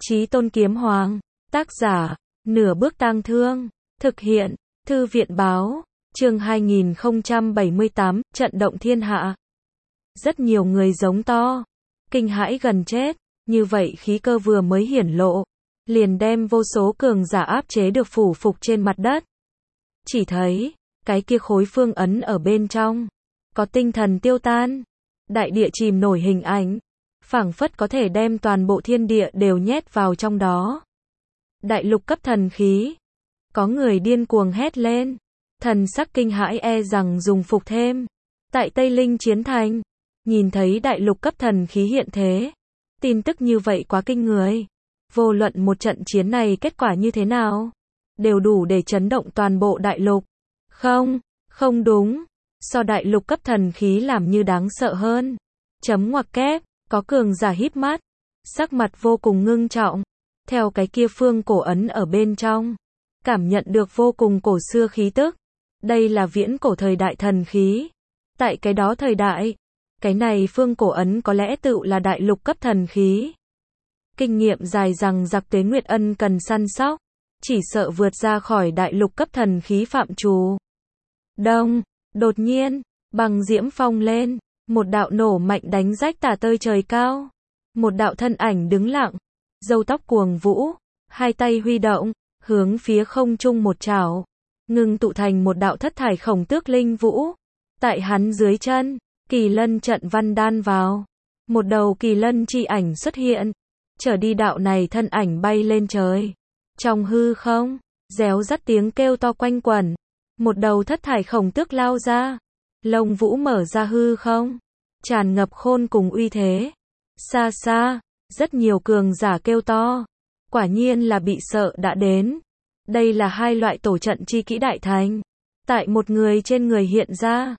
Chí Tôn Kiếm Hoàng, tác giả, Nửa Bước Tang Thương, thực hiện, Thư viện báo, chương 2078, trận động thiên hạ. Rất nhiều người giống to, kinh hãi gần chết, như vậy khí cơ vừa mới hiển lộ, liền đem vô số cường giả áp chế được phủ phục trên mặt đất. Chỉ thấy, cái kia khối phương ấn ở bên trong, có tinh thần tiêu tan, đại địa chìm nổi hình ảnh, phảng phất có thể đem toàn bộ thiên địa đều nhét vào trong đó. Đại lục cấp thần khí, có người điên cuồng hét lên, thần sắc kinh hãi e rằng dùng phục thêm. Tại Tây Linh chiến thành, nhìn thấy đại lục cấp thần khí hiện thế, tin tức như vậy quá kinh người. Vô luận một trận chiến này kết quả như thế nào, đều đủ để chấn động toàn bộ đại lục. Không đúng, so đại lục cấp thần khí làm như đáng sợ hơn. Chấm ngoặc kép, có cường giả híp mắt, sắc mặt vô cùng ngưng trọng, theo cái kia phương cổ ấn ở bên trong, cảm nhận được vô cùng cổ xưa khí tức. Đây là viễn cổ thời đại thần khí. Tại cái đó thời đại, cái này phương cổ ấn có lẽ tự là đại lục cấp thần khí. Kinh nghiệm dài rằng giặc Tế Nguyệt Ân cần săn sóc, chỉ sợ vượt ra khỏi đại lục cấp thần khí phạm trù. Đột nhiên, băng diễm phong lên, một đạo nổ mạnh đánh rách tả tơi trời cao. Một đạo thân ảnh đứng lặng, râu tóc cuồng vũ, hai tay huy động, hướng phía không trung một chảo, ngưng tụ thành một đạo thất thải khổng tước linh vũ. Tại hắn dưới chân, kỳ lân trận văn đan vào, một đầu kỳ lân chi ảnh xuất hiện, trở đi đạo này thân ảnh bay lên trời. Trong hư không, réo rắt tiếng kêu to quanh quẩn, một đầu thất thải khổng tước lao ra, lông vũ mở ra hư không, tràn ngập khôn cùng uy thế. Xa xa, rất nhiều cường giả kêu to, quả nhiên là bị sợ đã đến. Đây là hai loại tổ trận chi kỹ đại thành, tại một người trên người hiện ra.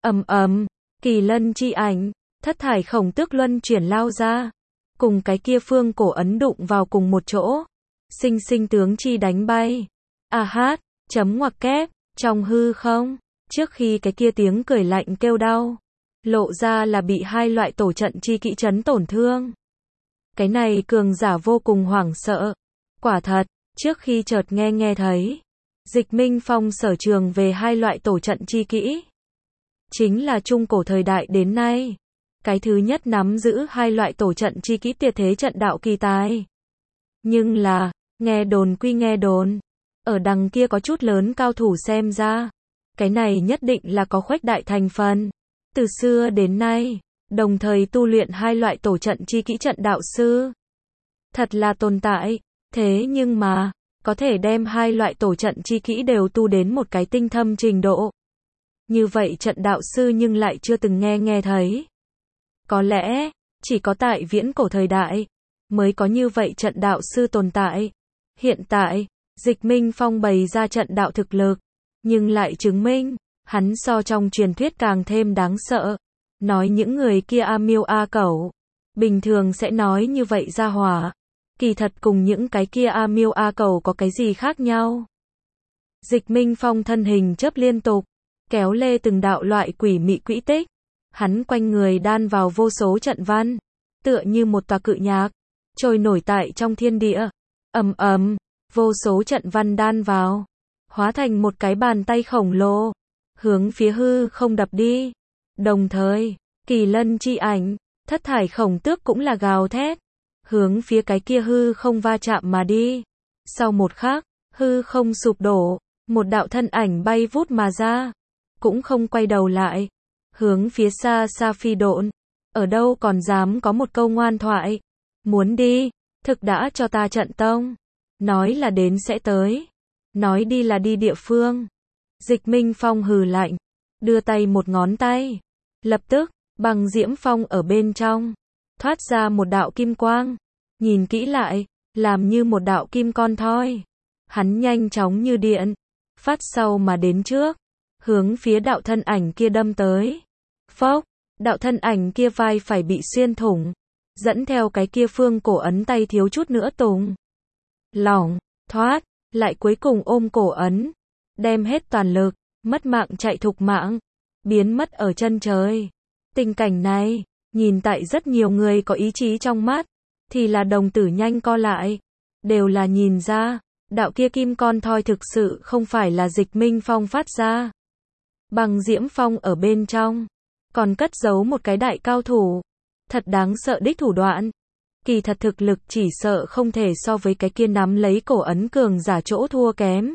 Kỳ lân chi ảnh, thất thải khổng tước luân chuyển lao ra, cùng cái kia phương cổ ấn đụng vào cùng một chỗ, sinh sinh tướng chi đánh bay. Chấm ngoặc kép, trong hư không, trước khi cái kia tiếng cười lạnh kêu đau, lộ ra là bị hai loại tổ trận chi kỹ chấn tổn thương. Cái này cường giả vô cùng hoảng sợ. Quả thật, trước khi chợt nghe thấy, Dịch Minh Phong sở trường về hai loại tổ trận chi kỹ, chính là trung cổ thời đại đến nay, cái thứ nhất nắm giữ hai loại tổ trận chi kỹ tuyệt thế trận đạo kỳ tài. Nhưng là, nghe đồn quy nghe đồn, ở đằng kia có chút lớn cao thủ xem ra, cái này nhất định là có khuếch đại thành phần. Từ xưa đến nay, đồng thời tu luyện hai loại tổ trận chi kỹ trận đạo sư, thật là tồn tại. Thế nhưng mà, có thể đem hai loại tổ trận chi kỹ đều tu đến một cái tinh thâm trình độ, như vậy trận đạo sư nhưng lại chưa từng nghe thấy. Có lẽ, chỉ có tại viễn cổ thời đại, mới có như vậy trận đạo sư tồn tại. Hiện tại, Dịch Minh Phong bày ra trận đạo thực lực, nhưng lại chứng minh, hắn so trong truyền thuyết càng thêm đáng sợ. Nói những người kia a miêu a cẩu, bình thường sẽ nói như vậy ra hỏa, kỳ thật cùng những cái kia a miêu a cẩu có cái gì khác nhau. Dịch Minh Phong thân hình chớp liên tục, kéo lê từng đạo loại quỷ mị quỹ tích, hắn quanh người đan vào vô số trận văn, tựa như một tòa cự nhạc, trôi nổi tại trong thiên địa. Vô số trận văn đan vào, hóa thành một cái bàn tay khổng lồ, hướng phía hư không đập đi. Đồng thời, kỳ lân chi ảnh, thất thải khổng tước cũng là gào thét, hướng phía cái kia hư không va chạm mà đi. Sau một khắc, hư không sụp đổ, một đạo thân ảnh bay vút mà ra, cũng không quay đầu lại, hướng phía xa xa phi độn. Ở đâu còn dám có một câu ngoan thoại, muốn đi, thực đã cho ta trận tông, nói là đến sẽ tới, nói đi là đi địa phương. Dịch Minh Phong hừ lạnh, đưa tay một ngón tay, lập tức, băng diễm phong ở bên trong, thoát ra một đạo kim quang, nhìn kỹ lại, làm như một đạo kim con thoi. Hắn nhanh chóng như điện, phát sau mà đến trước, hướng phía đạo thân ảnh kia đâm tới. Phốc, đạo thân ảnh kia vai phải bị xuyên thủng, dẫn theo cái kia phương cổ ấn tay thiếu chút nữa tùng lỏng, thoát, lại cuối cùng ôm cổ ấn, đem hết toàn lực, mất mạng chạy thục mạng, biến mất ở chân trời. Tình cảnh này, nhìn tại rất nhiều người có ý chí trong mắt, thì là đồng tử nhanh co lại. Đều là nhìn ra, đạo kia kim con thoi thực sự không phải là Dịch Minh Phong phát ra. Băng Diễm Phong ở bên trong, còn cất giấu một cái đại cao thủ. Thật đáng sợ đích thủ đoạn. Kỳ thật thực lực chỉ sợ không thể so với cái kia nắm lấy cổ ấn cường giả chỗ thua kém.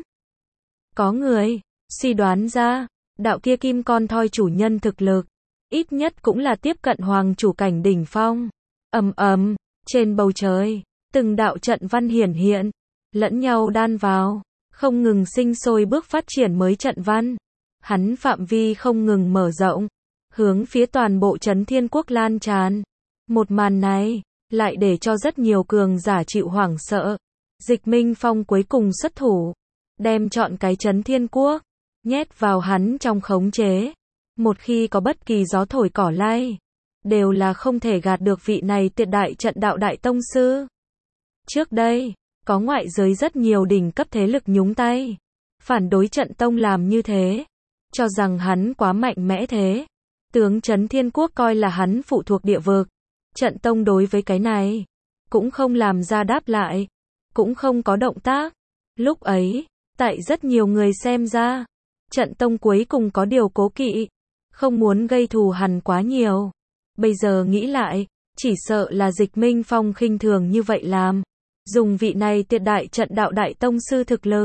Có người suy đoán ra, đạo kia kim con thoi chủ nhân thực lực, ít nhất cũng là tiếp cận hoàng chủ cảnh đỉnh phong. Ầm ầm, trên bầu trời, từng đạo trận văn hiển hiện, lẫn nhau đan vào, không ngừng sinh sôi bước phát triển mới trận văn. Hắn phạm vi không ngừng mở rộng, hướng phía toàn bộ Trấn Thiên Quốc lan tràn. Một màn này, lại để cho rất nhiều cường giả chịu hoảng sợ. Dịch Minh Phong cuối cùng xuất thủ, đem chọn cái Trấn Thiên Quốc, nhét vào hắn trong khống chế. Một khi có bất kỳ gió thổi cỏ lay, đều là không thể gạt được vị này tuyệt đại trận đạo đại tông sư. Trước đây, có ngoại giới rất nhiều đỉnh cấp thế lực nhúng tay, phản đối trận tông làm như thế, cho rằng hắn quá mạnh mẽ thế. Tướng Trấn Thiên Quốc coi là hắn phụ thuộc địa vực. Trận tông đối với cái này, cũng không làm ra đáp lại, cũng không có động tác. Lúc ấy, tại rất nhiều người xem ra, trận tông cuối cùng có điều cố kỵ, không muốn gây thù hằn quá nhiều. Bây giờ nghĩ lại, chỉ sợ là Dịch Minh Phong khinh thường như vậy làm. Dùng vị này tuyệt đại trận đạo đại tông sư thực lực,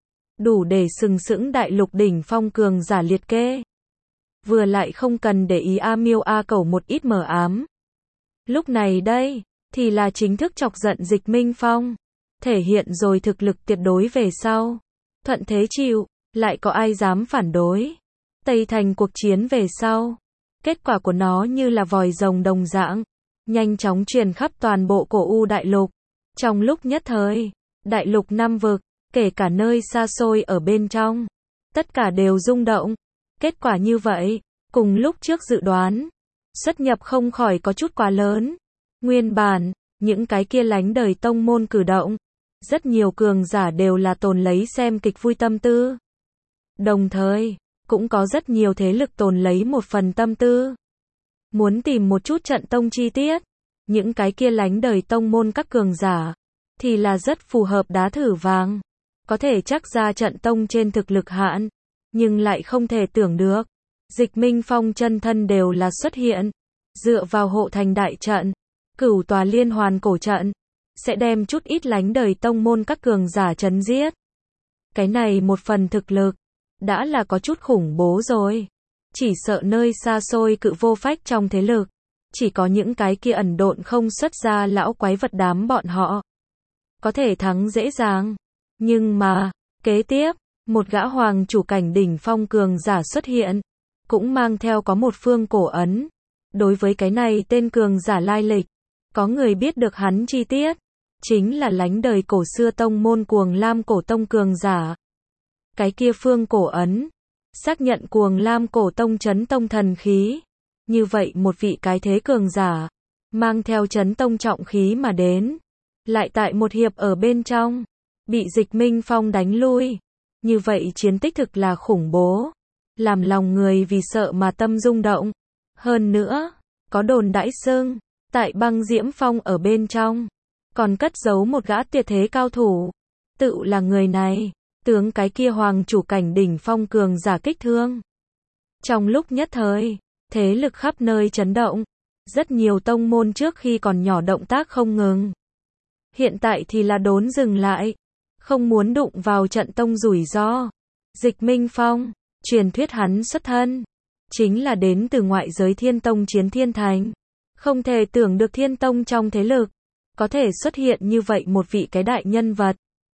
đủ để sừng sững đại lục đỉnh phong cường giả liệt kê. Vừa lại không cần để ý A Miêu A Cẩu một ít mờ ám. Lúc này đây, thì là chính thức chọc giận Dịch Minh Phong. Thể hiện rồi thực lực tuyệt đối về sau. Thuận thế chịu, lại có ai dám phản đối. Tây Thành cuộc chiến về sau. Kết quả của nó như là vòi rồng đồng dạng. Nhanh chóng truyền khắp toàn bộ cổ U đại lục. Trong lúc nhất thời, đại lục năm vực, kể cả nơi xa xôi ở bên trong, tất cả đều rung động. Kết quả như vậy, cùng lúc trước dự đoán, xuất nhập không khỏi có chút quá lớn. Nguyên bản, những cái kia lánh đời tông môn cử động, rất nhiều cường giả đều là tồn lấy xem kịch vui tâm tư. Đồng thời, cũng có rất nhiều thế lực tồn lấy một phần tâm tư. Muốn tìm một chút trận tông chi tiết, những cái kia lánh đời tông môn các cường giả, thì là rất phù hợp đá thử vàng. Có thể chắc ra trận tông trên thực lực hạn, nhưng lại không thể tưởng được. Dịch Minh Phong chân thân đều là xuất hiện, dựa vào hộ thành đại trận, cửu tòa liên hoàn cổ trận, sẽ đem chút ít lánh đời tông môn các cường giả chấn giết. Cái này một phần thực lực, đã là có chút khủng bố rồi. Chỉ sợ nơi xa xôi cự vô phách trong thế lực, chỉ có những cái kia ẩn độn không xuất ra lão quái vật đám bọn họ, có thể thắng dễ dàng. Nhưng mà, kế tiếp, một gã hoàng chủ cảnh đỉnh phong cường giả xuất hiện, cũng mang theo có một phương cổ ấn. Đối với cái này tên cường giả lai lịch, có người biết được hắn chi tiết, chính là lánh đời cổ xưa tông môn Cuồng Lam cổ tông cường giả. Cái kia phương cổ ấn, xác nhận Cuồng Lam cổ tông chấn tông thần khí. Như vậy một vị cái thế cường giả, mang theo chấn tông trọng khí mà đến, lại tại một hiệp ở bên trong, bị Dịch Minh Phong đánh lui. Như vậy chiến tích thực là khủng bố, làm lòng người vì sợ mà tâm rung động. Hơn nữa, có đồn đãi xưng, tại Băng Diễm Phong ở bên trong, còn cất giấu một gã tuyệt thế cao thủ. Tự là người này, tướng cái kia hoàng chủ cảnh đỉnh phong cường giả kích thương. Trong lúc nhất thời, thế lực khắp nơi chấn động, rất nhiều tông môn trước khi còn nhỏ động tác không ngừng. Hiện tại thì là đốn dừng lại, không muốn đụng vào trận tông rủi ro. Dịch Minh Phong, truyền thuyết hắn xuất thân, chính là đến từ ngoại giới Thiên Tông Chiến Thiên Thành. Không thể tưởng được Thiên Tông trong thế lực, có thể xuất hiện như vậy một vị cái đại nhân vật.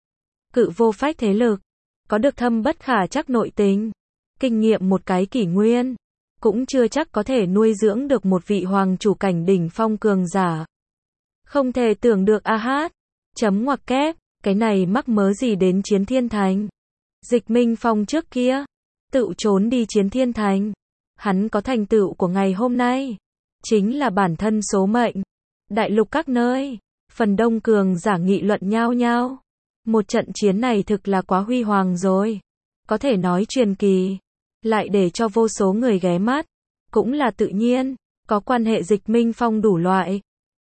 Cự vô phách thế lực, có được thâm bất khả chắc nội tình, kinh nghiệm một cái kỷ nguyên, cũng chưa chắc có thể nuôi dưỡng được một vị hoàng chủ cảnh đỉnh phong cường giả. Không thể tưởng được a hát, chấm ngoặc kép, cái này mắc mớ gì đến Chiến Thiên Thành. Dịch Minh Phong trước kia, tự trốn đi Chiến Thiên Thành. Hắn có thành tựu của ngày hôm nay, chính là bản thân số mệnh. Đại lục các nơi, phần đông cường giả nghị luận nhao nhao. Một trận chiến này thực là quá huy hoàng rồi. Có thể nói truyền kỳ, lại để cho vô số người ghé mắt. Cũng là tự nhiên, có quan hệ Dịch Minh Phong đủ loại.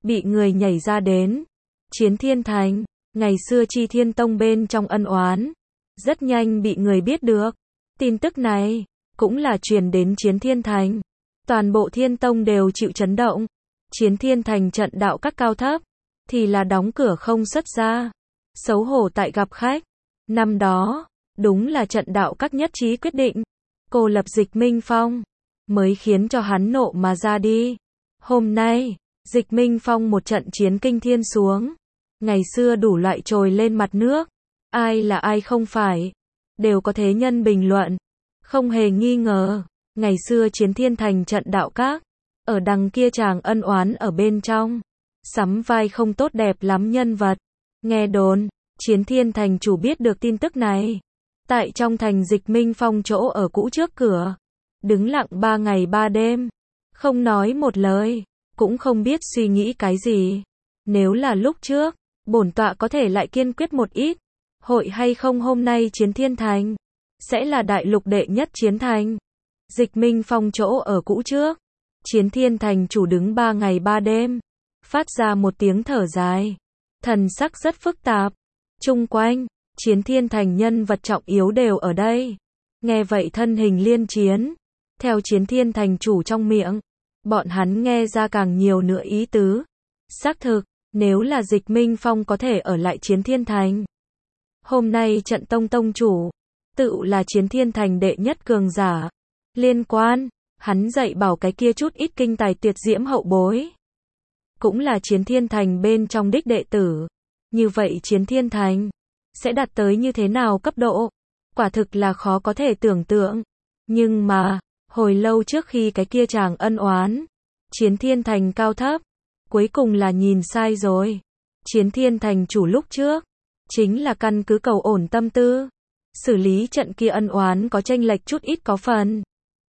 bị người nhảy ra đến. Chiến Thiên Thành, ngày xưa Chi Thiên Tông bên trong ân oán, rất nhanh bị người biết được. Tin tức này, cũng là truyền đến Chiến Thiên Thành. Toàn bộ Thiên Tông đều chịu chấn động. Chiến Thiên Thành trận đạo các cao thấp, thì là đóng cửa không xuất ra. Xấu hổ tại gặp khách. Năm đó, đúng là trận đạo các nhất trí quyết định. Cô lập Dịch Minh Phong, mới khiến cho hắn nộ mà ra đi. Hôm nay, Dịch Minh Phong một trận chiến kinh thiên xuống. Ngày xưa đủ loại trồi lên mặt nước. Ai là ai không phải, đều có thế nhân bình luận. Không hề nghi ngờ, ngày xưa Chiến Thiên Thành trận đạo các, ở đằng kia chàng ân oán ở bên trong. Sắm vai không tốt đẹp lắm nhân vật. Nghe đồn, Chiến Thiên Thành chủ biết được tin tức này. Tại trong thành Dịch Minh Phong chỗ ở cũ trước cửa. Đứng lặng 3 ngày 3 đêm. Không nói một lời. Cũng không biết suy nghĩ cái gì. Nếu là lúc trước, bổn tọa có thể lại kiên quyết một ít. Hội hay không hôm nay Chiến Thiên Thành sẽ là đại lục đệ nhất chiến thành. Dịch Minh Phong chỗ ở cũ trước. Chiến Thiên Thành chủ đứng 3 ngày 3 đêm. Phát ra một tiếng thở dài. Thần sắc rất phức tạp. Chung quanh, Chiến Thiên Thành nhân vật trọng yếu đều ở đây. Nghe vậy thân hình liên chiến. Theo Chiến Thiên Thành chủ trong miệng, bọn hắn nghe ra càng nhiều nữa ý tứ. Xác thực, nếu là Dịch Minh Phong có thể ở lại Chiến Thiên Thành. Hôm nay trận tông chủ, tự là Chiến Thiên Thành đệ nhất cường giả. Liên quan, hắn dạy bảo cái kia chút ít kinh tài tuyệt diễm hậu bối. Cũng là Chiến Thiên Thành bên trong đích đệ tử. Như vậy Chiến Thiên Thành sẽ đạt tới như thế nào cấp độ? Quả thực là khó có thể tưởng tượng. Nhưng mà, hồi lâu trước khi cái kia chàng ân oán, Chiến Thiên Thành cao thấp, cuối cùng là nhìn sai rồi. Chiến Thiên Thành chủ lúc trước, chính là căn cứ cầu ổn tâm tư. Xử lý trận kia ân oán có chênh lệch chút ít có phần.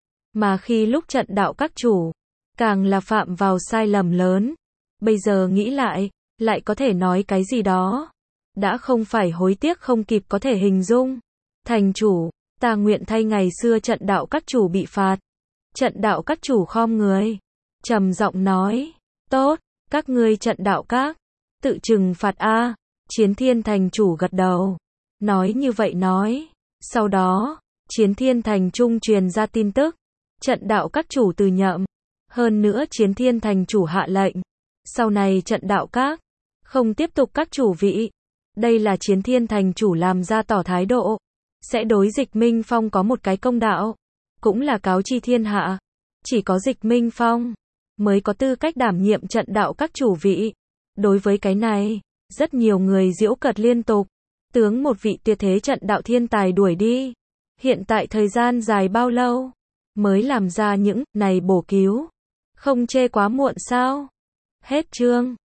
Mà khi lúc trận đạo các chủ, càng là phạm vào sai lầm lớn. Bây giờ nghĩ lại có thể nói cái gì đó. Đã không phải hối tiếc không kịp có thể hình dung. Thành chủ, ta nguyện thay ngày xưa trận đạo các chủ bị phạt. Trận đạo các chủ khom người. Trầm giọng nói, tốt, các ngươi trận đạo các, tự trừng phạt a. Chiến Thiên Thành chủ gật đầu. Nói như vậy nói. Sau đó, Chiến Thiên Thành trung truyền ra tin tức. Trận đạo các chủ từ nhậm. Hơn nữa Chiến Thiên Thành chủ hạ lệnh. Sau này trận đạo các, không tiếp tục các chủ vị. Đây là Chiến Thiên Thành chủ làm ra tỏ thái độ. Sẽ đối Dịch Minh Phong có một cái công đạo. Cũng là cáo chi thiên hạ. Chỉ có Dịch Minh Phong mới có tư cách đảm nhiệm trận đạo các chủ vị. Đối với cái này, rất nhiều người giễu cợt liên tục. Tướng một vị tuyệt thế trận đạo thiên tài đuổi đi. Hiện tại thời gian dài bao lâu mới làm ra những này bổ cứu. Không chê quá muộn sao? Hết chương.